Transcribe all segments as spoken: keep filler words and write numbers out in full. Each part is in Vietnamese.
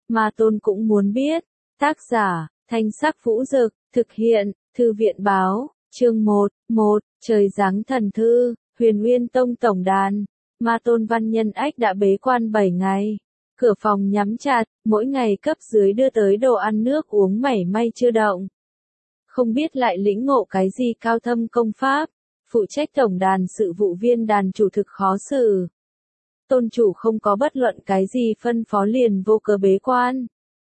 Ma Tôn cũng muốn biết. Tác giả, Thanh Sắc Vũ Dực, thực hiện, Thư viện Báo, chương một, một, Trời giáng thần thư, Huyền Nguyên Tông tổng đàn. Ma Tôn Văn Nhân Ách đã bế quan bảy ngày. Cửa phòng nhắm chặt, mỗi ngày cấp dưới đưa tới đồ ăn nước uống mảy may chưa động. Không biết lại lĩnh ngộ cái gì cao thâm công pháp, phụ trách tổng đàn sự vụ viên đàn chủ thực khó xử. Tôn chủ không có bất luận cái gì phân phó liền vô cớ bế quan.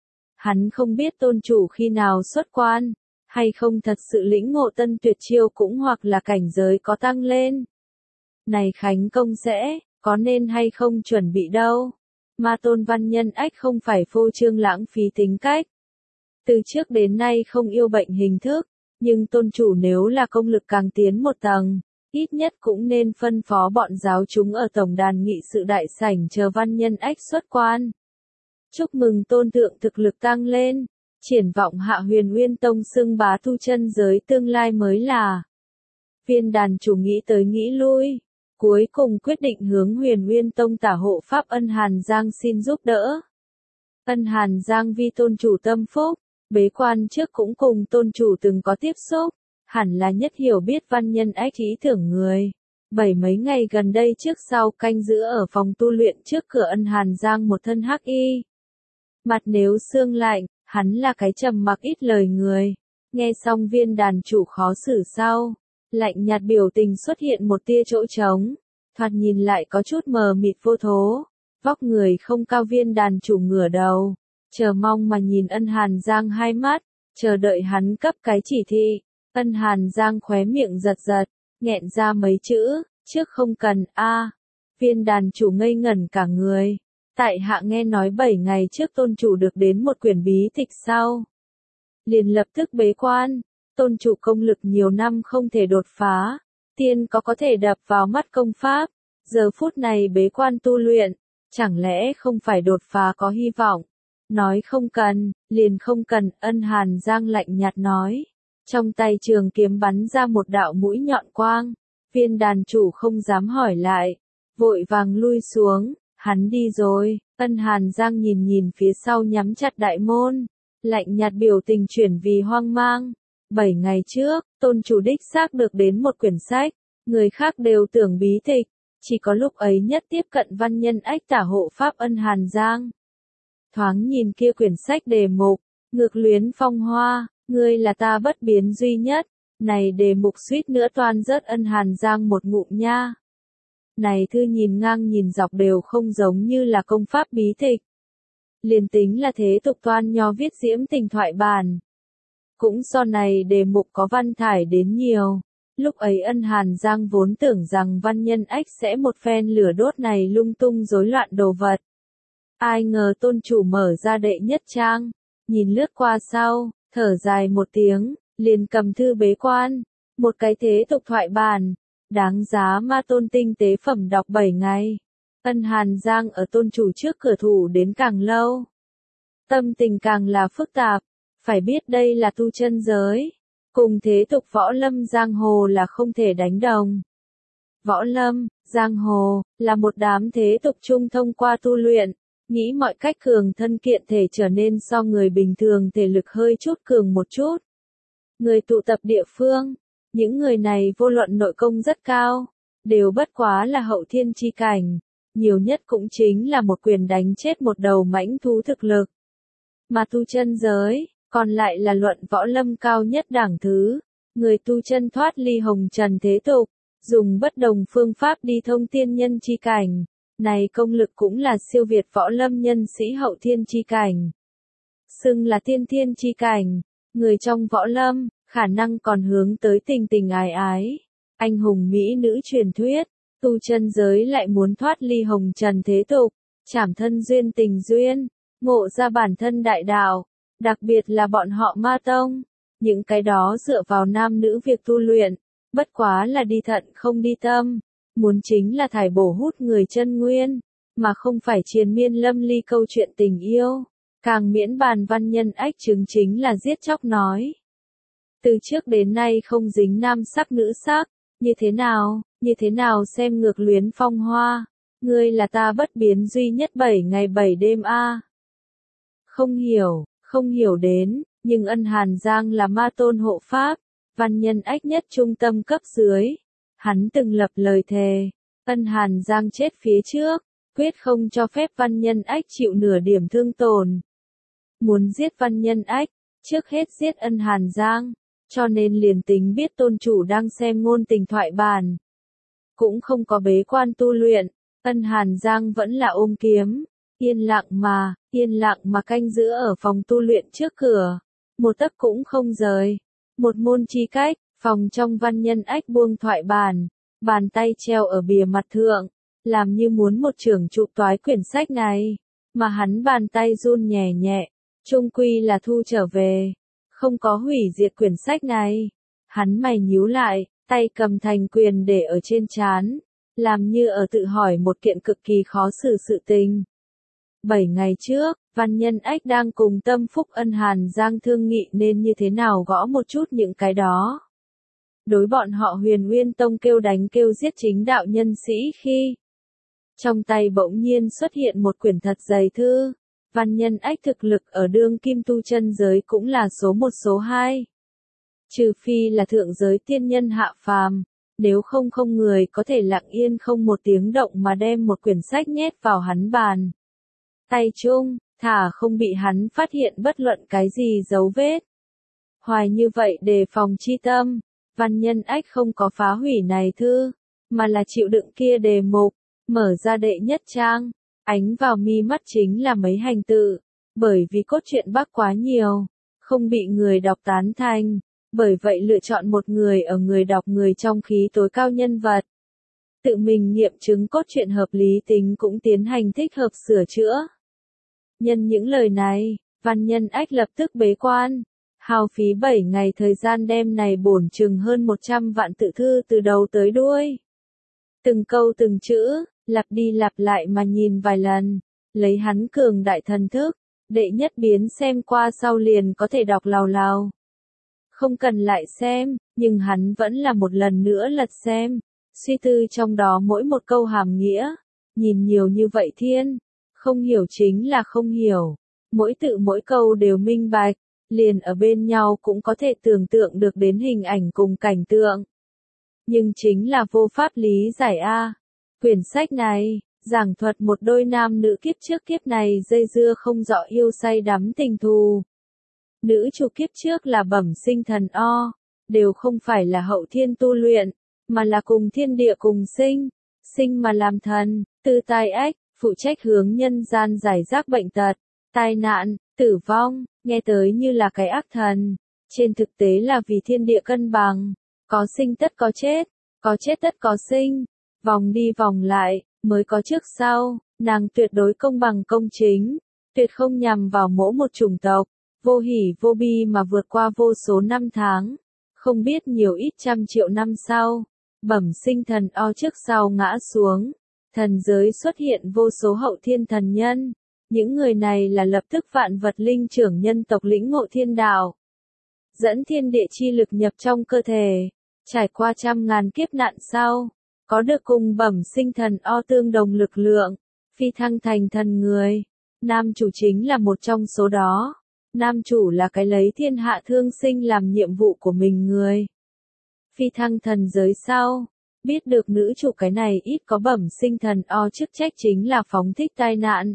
Hắn không biết tôn chủ khi nào xuất quan, hay không thật sự lĩnh ngộ tân tuyệt chiêu cũng hoặc là cảnh giới có tăng lên. Này khánh công sẽ, có nên hay không chuẩn bị đâu. Ma Tôn Văn Nhân Ách không phải phô trương lãng phí tính cách. Từ trước đến nay không yêu bệnh hình thức, nhưng tôn chủ nếu là công lực càng tiến một tầng, ít nhất cũng nên phân phó bọn giáo chúng ở tổng đàn nghị sự đại sảnh chờ Văn Nhân Ách xuất quan. Chúc mừng tôn thượng thực lực tăng lên, triển vọng hạ Huyền Nguyên Tông xưng bá tu chân giới tương lai mới là. Viên đàn chủ nghĩ tới nghĩ lui, cuối cùng quyết định hướng Huyền Nguyên Tông tả hộ pháp Ân Hàn Giang xin giúp đỡ. Ân Hàn Giang vi tôn chủ tâm phúc, bế quan trước cũng cùng tôn chủ từng có tiếp xúc, hẳn là nhất hiểu biết Văn Nhân Ách ý tưởng người. Bảy mấy ngày gần đây trước sau canh giữ ở phòng tu luyện trước cửa Ân Hàn Giang một thân hắc y. Mặt nếu sương lạnh, hắn là cái trầm mặc ít lời người. Nghe xong viên đàn chủ khó xử sau, lạnh nhạt biểu tình xuất hiện một tia chỗ trống, thoạt nhìn lại có chút mờ mịt vô thố. Vóc người không cao viên đàn chủ ngửa đầu, chờ mong mà nhìn Ân Hàn Giang hai mắt, chờ đợi hắn cấp cái chỉ thị. Ân Hàn Giang khóe miệng giật giật, nghẹn ra mấy chữ, trước không cần, a. Viên đàn chủ ngây ngẩn cả người. Tại hạ nghe nói bảy ngày trước tôn chủ được đến một quyển bí tịch sau. Liền lập tức bế quan, tôn chủ công lực nhiều năm không thể đột phá, tiên có có thể đập vào mắt công pháp, giờ phút này bế quan tu luyện, chẳng lẽ không phải đột phá có hy vọng. Nói không cần, liền không cần, Ân Hàn Giang lạnh nhạt nói. Trong tay trường kiếm bắn ra một đạo mũi nhọn quang, viên đàn chủ không dám hỏi lại, vội vàng lui xuống. Hắn đi rồi. Ân Hàn Giang nhìn nhìn phía sau nhắm chặt đại môn, lạnh nhạt biểu tình chuyển vì hoang mang. Bảy ngày trước, tôn chủ đích xác được đến một quyển sách, người khác đều tưởng bí tịch, chỉ có lúc ấy nhất tiếp cận Văn Nhân Ách tả hộ pháp Ân Hàn Giang. Thoáng nhìn kia quyển sách đề mục, ngược luyến phong hoa, ngươi là ta bất biến duy nhất, này đề mục suýt nữa toan rớt Ân Hàn Giang một ngụm nha. Này thư nhìn ngang nhìn dọc đều không giống như là công pháp bí tịch. Liền tính là thế tục toan nho viết diễm tình thoại bản. Cũng do này đề mục có văn thải đến nhiều. Lúc ấy Ân Hàn Giang vốn tưởng rằng Văn Nhân Ách sẽ một phen lửa đốt này lung tung rối loạn đồ vật. Ai ngờ tôn chủ mở ra đệ nhất trang, nhìn lướt qua sau, thở dài một tiếng, liền cầm thư bế quan. Một cái thế tục thoại bản. Đáng giá Ma Tôn tinh tế phẩm đọc bảy ngày. Ân Hàn Giang ở tôn chủ trước cửa thủ đến càng lâu. Tâm tình càng là phức tạp. Phải biết đây là tu chân giới. Cùng thế tục võ lâm giang hồ là không thể đánh đồng. Võ lâm, giang hồ, là một đám thế tục chung thông qua tu luyện. Nghĩ mọi cách cường thân kiện thể trở nên so người bình thường thể lực hơi chút cường một chút. Người tụ tập địa phương. Những người này vô luận nội công rất cao, đều bất quá là hậu thiên chi cảnh, nhiều nhất cũng chính là một quyền đánh chết một đầu mãnh thú thực lực. Mà tu chân giới, còn lại là luận võ lâm cao nhất đẳng thứ, người tu chân thoát ly hồng trần thế tục, dùng bất đồng phương pháp đi thông tiên nhân chi cảnh, này công lực cũng là siêu việt võ lâm nhân sĩ hậu thiên chi cảnh. Xưng là tiên thiên chi cảnh, người trong võ lâm, khả năng còn hướng tới tình tình ái ái, anh hùng mỹ nữ truyền thuyết, tu chân giới lại muốn thoát ly hồng trần thế tục, trảm thân duyên tình duyên, ngộ ra bản thân đại đạo, đặc biệt là bọn họ Ma Tông, những cái đó dựa vào nam nữ việc tu luyện, bất quá là đi thận không đi tâm, muốn chính là thải bổ hút người chân nguyên, mà không phải triền miên lâm ly câu chuyện tình yêu, càng miễn bàn Văn Nhân Ách chứng chính là giết chóc nói. Từ trước đến nay không dính nam sắc nữ sắc, như thế nào, như thế nào xem ngược luyến phong hoa, ngươi là ta bất biến duy nhất bảy ngày bảy đêm a. Không hiểu, không hiểu đến, nhưng Ân Hàn Giang là ma tôn hộ pháp, văn nhân ách nhất trung tâm cấp dưới. Hắn từng lập lời thề, Ân Hàn Giang chết phía trước, quyết không cho phép văn nhân ách chịu nửa điểm thương tổn. Muốn giết văn nhân ách, trước hết giết Ân Hàn Giang, cho nên liền tính biết tôn chủ đang xem ngôn tình thoại bản. Cũng không có bế quan tu luyện, Ân Hàn Giang vẫn là ôm kiếm, yên lặng mà, yên lặng mà canh giữ ở phòng tu luyện trước cửa, một tấc cũng không rời. Một môn chi cách, phòng trong văn nhân ách buông thoại bản, bàn tay treo ở bìa mặt thượng, làm như muốn một trưởng trụ toái quyển sách này, mà hắn bàn tay run nhẹ nhẹ, chung quy là thu trở về, không có hủy diệt quyển sách này. Hắn mày nhíu lại, tay cầm thành quyền để ở trên trán, làm như ở tự hỏi một kiện cực kỳ khó xử sự tình. Bảy ngày trước, văn nhân ách đang cùng tâm phúc Ân Hàn Giang thương nghị nên như thế nào gõ một chút những cái đó. Đối bọn họ Huyền Nguyên Tông kêu đánh kêu giết chính đạo nhân sĩ khi trong tay bỗng nhiên xuất hiện một quyển thật dày thư. Văn nhân ách thực lực ở đương kim tu chân giới cũng là số một số hai. Trừ phi là thượng giới tiên nhân hạ phàm, nếu không không người có thể lặng yên không một tiếng động mà đem một quyển sách nhét vào hắn bàn tay chung, thả không bị hắn phát hiện bất luận cái gì dấu vết. Hoài như vậy đề phòng chi tâm, văn nhân ách không có phá hủy này thư, mà là chịu đựng kia đề mục, mở ra đệ nhất trang, ánh vào mi mắt chính là mấy hành tự, bởi vì cốt truyện Bắc quá nhiều, không bị người đọc tán thành, bởi vậy lựa chọn một người ở người đọc người trong khí tối cao nhân vật. Tự mình nghiệm chứng cốt truyện hợp lý tính cũng tiến hành thích hợp sửa chữa. Nhân những lời này, văn nhân ách lập tức bế quan, hao phí bảy ngày thời gian đem này bổn chừng hơn một trăm vạn tự thư từ đầu tới đuôi. Từng câu từng chữ, lặp đi lặp lại mà nhìn vài lần, lấy hắn cường đại thần thức, đệ nhất biến xem qua sau liền có thể đọc lào lào. Không cần lại xem, nhưng hắn vẫn là một lần nữa lật xem, suy tư trong đó mỗi một câu hàm nghĩa, nhìn nhiều như vậy thiên, không hiểu chính là không hiểu, mỗi tự mỗi câu đều minh bạch, liền ở bên nhau cũng có thể tưởng tượng được đến hình ảnh cùng cảnh tượng. Nhưng chính là vô pháp lý giải a. Quyển sách này, giảng thuật một đôi nam nữ kiếp trước kiếp này dây dưa không rõ yêu say đắm tình thù. Nữ chủ kiếp trước là bẩm sinh thần o, đều không phải là hậu thiên tu luyện, mà là cùng thiên địa cùng sinh, sinh mà làm thần, từ tai ách, phụ trách hướng nhân gian giải rác bệnh tật, tai nạn, tử vong, nghe tới như là cái ác thần, trên thực tế là vì thiên địa cân bằng, có sinh tất có chết, có chết tất có sinh, vòng đi vòng lại, mới có trước sau, nàng tuyệt đối công bằng công chính, tuyệt không nhằm vào mỗi một chủng tộc, vô hỉ vô bi mà vượt qua vô số năm tháng, không biết nhiều ít trăm triệu năm sau, bẩm sinh thần o trước sau ngã xuống, thần giới xuất hiện vô số hậu thiên thần nhân, những người này là lập tức vạn vật linh trưởng nhân tộc lĩnh ngộ thiên đạo, dẫn thiên địa chi lực nhập trong cơ thể, trải qua trăm ngàn kiếp nạn sau, có được cùng bẩm sinh thần o tương đồng lực lượng, phi thăng thành thần người, nam chủ chính là một trong số đó. Nam chủ là cái lấy thiên hạ thương sinh làm nhiệm vụ của mình người. Phi thăng thần giới sau, biết được nữ chủ cái này ít có bẩm sinh thần o chức trách chính là phóng thích tai nạn.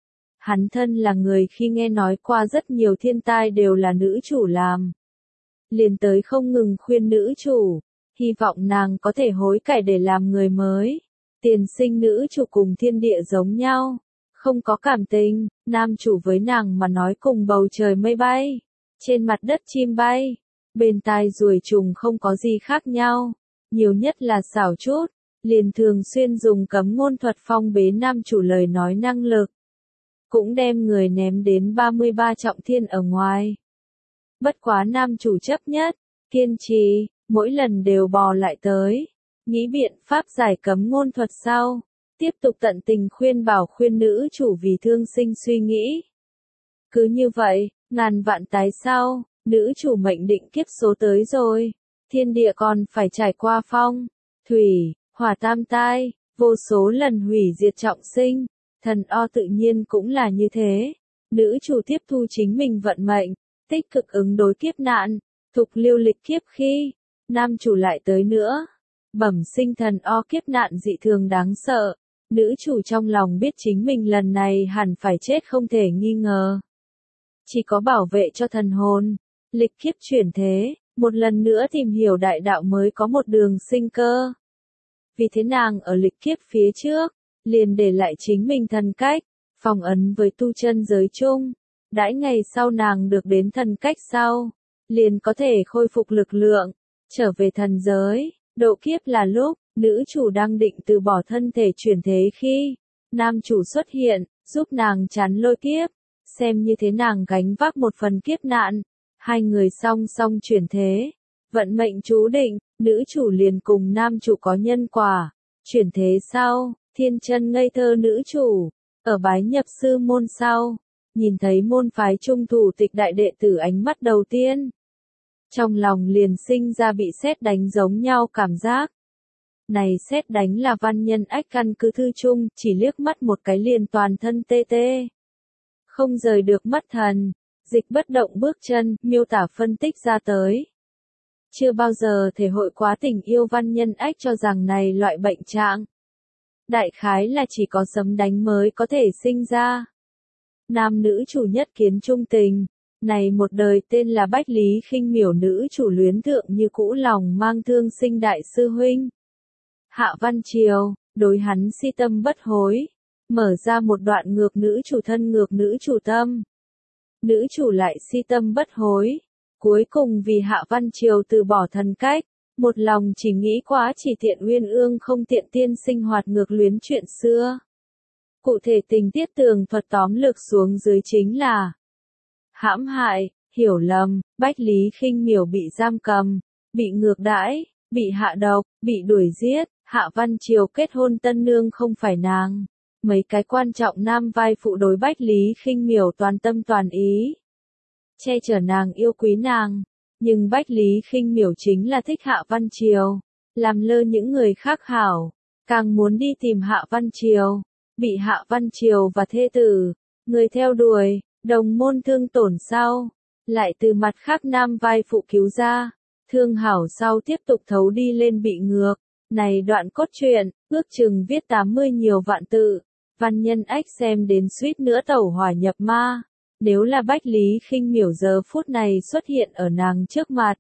Hắn thân là người khi nghe nói qua rất nhiều thiên tai đều là nữ chủ làm. Liền tới không ngừng khuyên nữ chủ, hy vọng nàng có thể hối cải để làm người mới. Tiền sinh nữ chủ cùng thiên địa giống nhau. Không có cảm tình, nam chủ với nàng mà nói cùng bầu trời mây bay, trên mặt đất chim bay, bên tai ruồi trùng không có gì khác nhau, nhiều nhất là xảo chút, liền thường xuyên dùng cấm ngôn thuật phong bế nam chủ lời nói năng lực, cũng đem người ném đến ba mươi ba trọng thiên ở ngoài. Bất quá nam chủ chấp nhất, kiên trì, mỗi lần đều bò lại tới, nghĩ biện pháp giải cấm ngôn thuật sau. Tiếp tục tận tình khuyên bảo khuyên nữ chủ vì thương sinh suy nghĩ. Cứ như vậy, ngàn vạn tái sau, nữ chủ mệnh định kiếp số tới rồi. Thiên địa còn phải trải qua phong, thủy, hỏa tam tai, vô số lần hủy diệt trọng sinh. Thần o tự nhiên cũng là như thế. Nữ chủ tiếp thu chính mình vận mệnh, tích cực ứng đối kiếp nạn, thục lưu lịch kiếp khi, nam chủ lại tới nữa. Bẩm sinh thần o kiếp nạn dị thường đáng sợ, nữ chủ trong lòng biết chính mình lần này hẳn phải chết không thể nghi ngờ. Chỉ có bảo vệ cho thần hồn, lịch kiếp chuyển thế, một lần nữa tìm hiểu đại đạo mới có một đường sinh cơ. Vì thế nàng ở lịch kiếp phía trước, liền để lại chính mình thần cách, phong ấn với tu chân giới chung. Đãi ngày sau nàng được đến thần cách sau, liền có thể khôi phục lực lượng, trở về thần giới. Độ kiếp là lúc, nữ chủ đang định từ bỏ thân thể chuyển thế khi, nam chủ xuất hiện, giúp nàng chắn lôi kiếp, xem như thế nàng gánh vác một phần kiếp nạn. Hai người song song chuyển thế, vận mệnh chú định, nữ chủ liền cùng nam chủ có nhân quả. Chuyển thế sau, thiên chân ngây thơ nữ chủ, ở bái nhập sư môn sau, nhìn thấy môn phái trung thủ tịch đại đệ tử ánh mắt đầu tiên. Trong lòng liền sinh ra bị sét đánh giống nhau cảm giác. Này sét đánh là văn nhân ách căn cứ thư chung, chỉ liếc mắt một cái liền toàn thân tê tê. Không rời được mắt thần, dịch bất động bước chân, miêu tả phân tích ra tới. Chưa bao giờ thể hội quá tình yêu văn nhân ách cho rằng này loại bệnh trạng. Đại khái là chỉ có sấm đánh mới có thể sinh ra. Nam nữ chủ nhất kiến trung tình. Này một đời tên là Bách Lý Khinh Miểu nữ chủ luyến thượng như cũ lòng mang thương sinh đại sư huynh. Hạ Văn Triều, đối hắn si tâm bất hối, mở ra một đoạn ngược nữ chủ thân ngược nữ chủ tâm. Nữ chủ lại si tâm bất hối, cuối cùng vì Hạ Văn Triều từ bỏ thần cách, một lòng chỉ nghĩ quá chỉ tiện uyên ương không tiện tiên sinh hoạt ngược luyến chuyện xưa. Cụ thể tình tiết tường thuật tóm lược xuống dưới chính là hãm hại, hiểu lầm, Bách Lý Khinh Miểu bị giam cầm, bị ngược đãi, bị hạ độc, bị đuổi giết, Hạ Văn Triều kết hôn tân nương không phải nàng. Mấy cái quan trọng nam vai phụ đối Bách Lý Khinh Miểu toàn tâm toàn ý. Che chở nàng yêu quý nàng, nhưng Bách Lý Khinh Miểu chính là thích Hạ Văn Triều, làm lơ những người khác hảo, càng muốn đi tìm Hạ Văn Triều, bị Hạ Văn Triều và thê tử, người theo đuổi. Đồng môn thương tổn sau, lại từ mặt khác nam vai phụ cứu ra, thương hảo sau tiếp tục thấu đi lên bị ngược. Này đoạn cốt truyện, ước chừng viết tám mươi nhiều vạn tự, văn nhân ách xem đến suýt nữa tẩu hỏa nhập ma. Nếu là Bách Lý Khinh Miểu giờ phút này xuất hiện ở nàng trước mặt,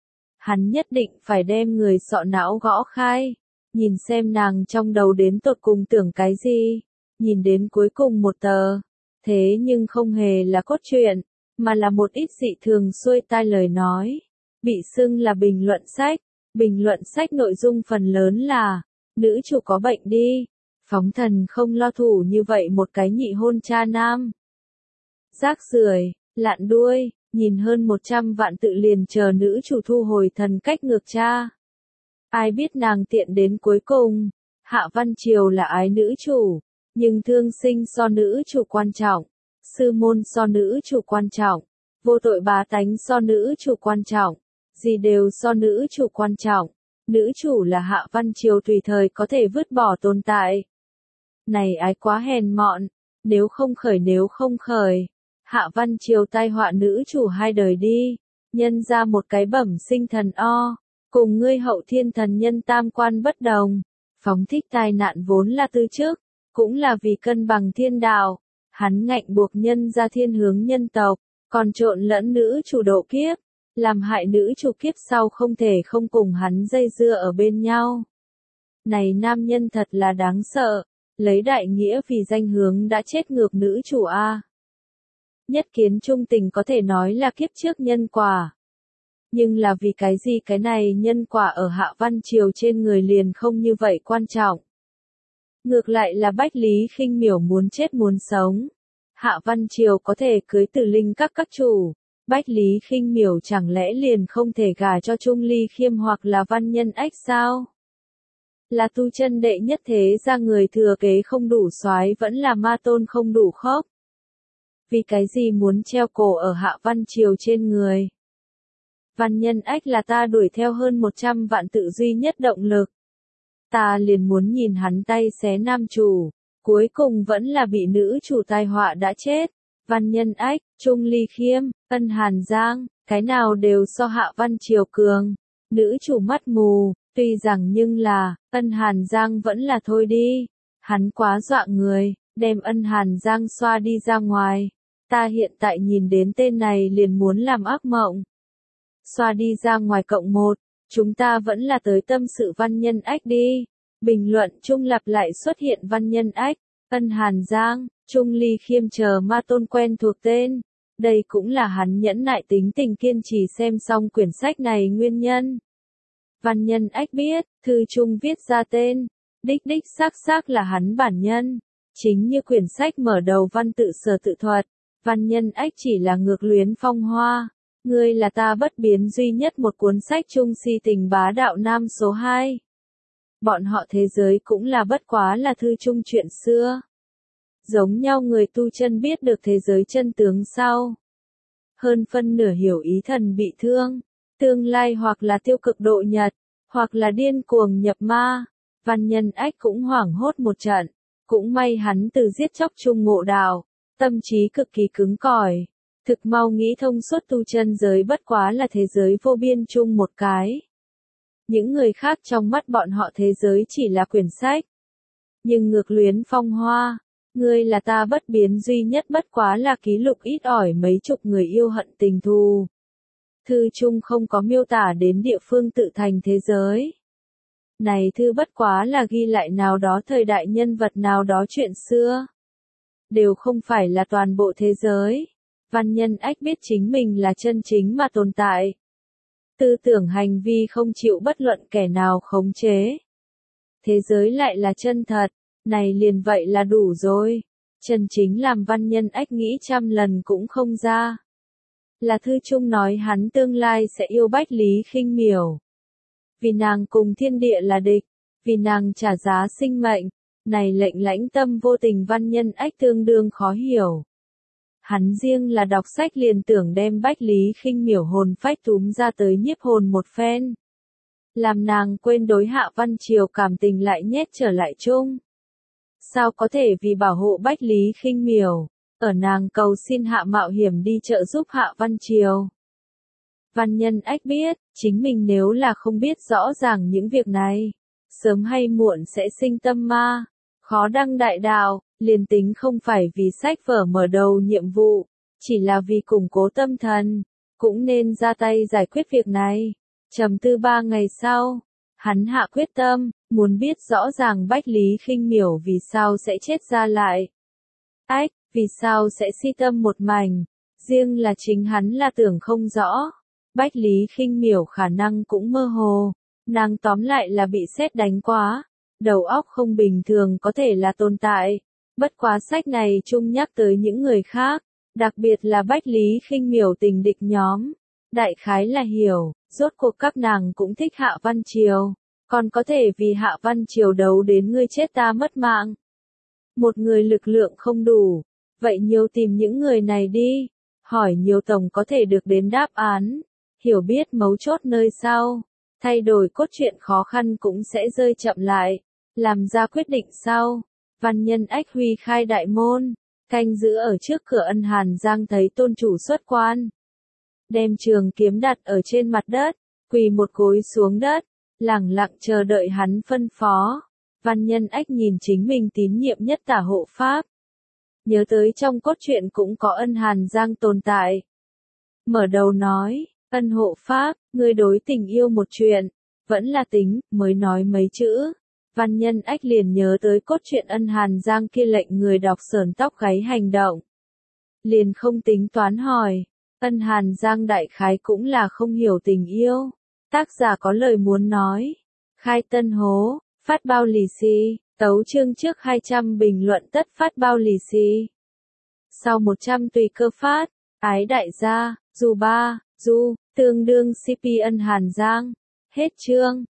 hắn nhất định phải đem người sọ não gõ khai, nhìn xem nàng trong đầu đến tột cùng tưởng cái gì, nhìn đến cuối cùng một tờ. Thế nhưng không hề là cốt truyện, mà là một ít dị thường xuôi tai lời nói, bị xưng là bình luận sách. Bình luận sách nội dung phần lớn là, nữ chủ có bệnh đi, phóng thần không lo thủ như vậy một cái nhị hôn cha nam. Rác rưởi, lạn đuôi, nhìn hơn một trăm vạn tự liền chờ nữ chủ thu hồi thần cách ngược cha. Ai biết nàng tiện đến cuối cùng, Hạ Văn Triều là ái nữ chủ. Nhưng thương sinh so nữ chủ quan trọng, sư môn so nữ chủ quan trọng, vô tội bá tánh so nữ chủ quan trọng, gì đều so nữ chủ quan trọng. Nữ chủ là Hạ Văn Triều tùy thời có thể vứt bỏ tồn tại. Này ái quá hèn mọn, nếu không khởi nếu không khởi. Hạ Văn Triều tai họa nữ chủ hai đời đi, nhân ra một cái bẩm sinh thần o, cùng ngươi hậu thiên thần nhân tam quan bất đồng. Phóng thích tai nạn vốn là tư trước. Cũng là vì cân bằng thiên đạo, hắn ngạnh buộc nhân ra thiên hướng nhân tộc, còn trộn lẫn nữ chủ độ kiếp, làm hại nữ chủ kiếp sau không thể không cùng hắn dây dưa ở bên nhau. Này nam nhân thật là đáng sợ, lấy đại nghĩa vì danh hướng đã chết ngược nữ chủ a. Nhất kiến trung tình có thể nói là kiếp trước nhân quả. Nhưng là vì cái gì cái này nhân quả ở Hạ Văn Triều trên người liền không như vậy quan trọng. Ngược lại là Bách Lý Khinh Miểu muốn chết muốn sống. Hạ Văn Triều có thể cưới Tử Linh các các chủ. Bách Lý Khinh Miểu chẳng lẽ liền không thể gả cho Trung Ly Khiêm hoặc là văn nhân ách sao? Là tu chân đệ nhất thế ra người thừa kế không đủ soái vẫn là ma tôn không đủ khốc. Vì cái gì muốn treo cổ ở Hạ Văn Triều trên người? Văn nhân ách là ta đuổi theo hơn một trăm vạn tự duy nhất động lực. Ta liền muốn nhìn hắn tay xé nam chủ, cuối cùng vẫn là bị nữ chủ tai họa đã chết. Văn Nhân Ách, Trung Ly Khiêm, Ân Hàn Giang, cái nào đều so Hạ Văn Triều cường. Nữ chủ mắt mù, tuy rằng nhưng là, Ân Hàn Giang vẫn là thôi đi. Hắn quá dọa người, đem Ân Hàn Giang xoa đi ra ngoài. Ta hiện tại nhìn đến tên này liền muốn làm ác mộng. Xoa đi ra ngoài cộng một, chúng ta vẫn là tới tâm sự Văn Nhân Ách đi. Bình luận chung lặp lại xuất hiện Văn Nhân Ách, Ân Hàn Giang, Trung Ly Khiêm chờ ma tôn quen thuộc tên. Đây cũng là hắn nhẫn nại tính tình kiên trì xem xong quyển sách này nguyên nhân. Văn Nhân Ách biết, thư chung viết ra tên, đích đích xác xác là hắn bản nhân. Chính như quyển sách mở đầu văn tự sở tự thuật, Văn Nhân Ách chỉ là ngược luyến phong hoa. Ngươi là ta bất biến duy nhất một cuốn sách trung si tình bá đạo nam số hai. Bọn họ thế giới cũng là bất quá là thư chung chuyện xưa. Giống nhau người tu chân biết được thế giới chân tướng sau. Hơn phân nửa hiểu ý thần bị thương, tương lai hoặc là tiêu cực độ nhật, hoặc là điên cuồng nhập ma. Văn Nhân Ách cũng hoảng hốt một trận, cũng may hắn từ giết chóc chung ngộ đạo, tâm trí cực kỳ cứng cỏi, thực mau nghĩ thông suốt tu chân giới bất quá là thế giới vô biên chung một cái. Những người khác trong mắt bọn họ thế giới chỉ là quyển sách. Nhưng ngược luyến phong hoa, ngươi là ta bất biến duy nhất bất quá là ký lục ít ỏi mấy chục người yêu hận tình thù. Thư chung không có miêu tả đến địa phương tự thành thế giới. Này thư bất quá là ghi lại nào đó thời đại nhân vật nào đó chuyện xưa. Đều không phải là toàn bộ thế giới. Văn Nhân Ách biết chính mình là chân chính mà tồn tại. Tư tưởng hành vi không chịu bất luận kẻ nào khống chế. Thế giới lại là chân thật, này liền vậy là đủ rồi. Chân chính làm Văn Nhân Ách nghĩ trăm lần cũng không ra. Là thư chung nói hắn tương lai sẽ yêu Bách Lý Khinh Miểu. Vì nàng cùng thiên địa là địch, vì nàng trả giá sinh mệnh, này lệnh lãnh tâm vô tình Văn Nhân Ách tương đương khó hiểu. Hắn riêng là đọc sách liền tưởng đem Bách Lý Khinh Miểu hồn phách túm ra tới nhiếp hồn một phen. Làm nàng quên đối Hạ Văn Triều cảm tình lại nhét trở lại chung. Sao có thể vì bảo hộ Bách Lý Khinh Miểu, ở nàng cầu xin Hạ mạo hiểm đi trợ giúp Hạ Văn Triều. Văn Nhân Ách biết, chính mình nếu là không biết rõ ràng những việc này, sớm hay muộn sẽ sinh tâm ma, khó đăng đại đạo, liền tính không phải vì sách vở mở đầu nhiệm vụ, chỉ là vì củng cố tâm thần, cũng nên ra tay giải quyết việc này. Trầm tư ba ngày sau, hắn hạ quyết tâm, muốn biết rõ ràng Bách Lý Khinh Miểu vì sao sẽ chết ra lại. Ách, vì sao sẽ si tâm một mảnh, riêng là chính hắn là tưởng không rõ. Bách Lý Khinh Miểu khả năng cũng mơ hồ, nàng tóm lại là bị sét đánh quá, đầu óc không bình thường có thể là tồn tại. Bất quá sách này chung nhắc tới những người khác, đặc biệt là Bách Lý Khinh Miểu tình địch nhóm. Đại khái là hiểu, rốt cuộc các nàng cũng thích Hạ Văn Triều, còn có thể vì Hạ Văn Triều đấu đến ngươi chết ta mất mạng. Một người lực lượng không đủ, vậy nhiều tìm những người này đi, hỏi nhiều tổng có thể được đến đáp án, hiểu biết mấu chốt nơi sau, thay đổi cốt truyện khó khăn cũng sẽ rơi chậm lại, làm ra quyết định sau. Văn Nhân Ách huy khai đại môn, canh giữ ở trước cửa Ân Hàn Giang thấy tôn chủ xuất quan. Đem trường kiếm đặt ở trên mặt đất, quỳ một gối xuống đất, lẳng lặng chờ đợi hắn phân phó. Văn Nhân Ách nhìn chính mình tín nhiệm nhất tả hộ pháp. Nhớ tới trong cốt truyện cũng có Ân Hàn Giang tồn tại. Mở đầu nói, Ân hộ pháp, ngươi đối tình yêu một chuyện, vẫn là tính, mới nói mấy chữ. Văn Nhân Ách liền nhớ tới cốt truyện Ân Hàn Giang kia lệnh người đọc sởn tóc gáy hành động. Liền không tính toán hỏi, Ân Hàn Giang đại khái cũng là không hiểu tình yêu. Tác giả có lời muốn nói. Khai tân hố, phát bao lì xì, tấu chương trước hai trăm bình luận tất phát bao lì xì. Sau một trăm tùy cơ phát, ái đại gia, dù ba, du, tương đương xê pê Ân Hàn Giang. Hết chương.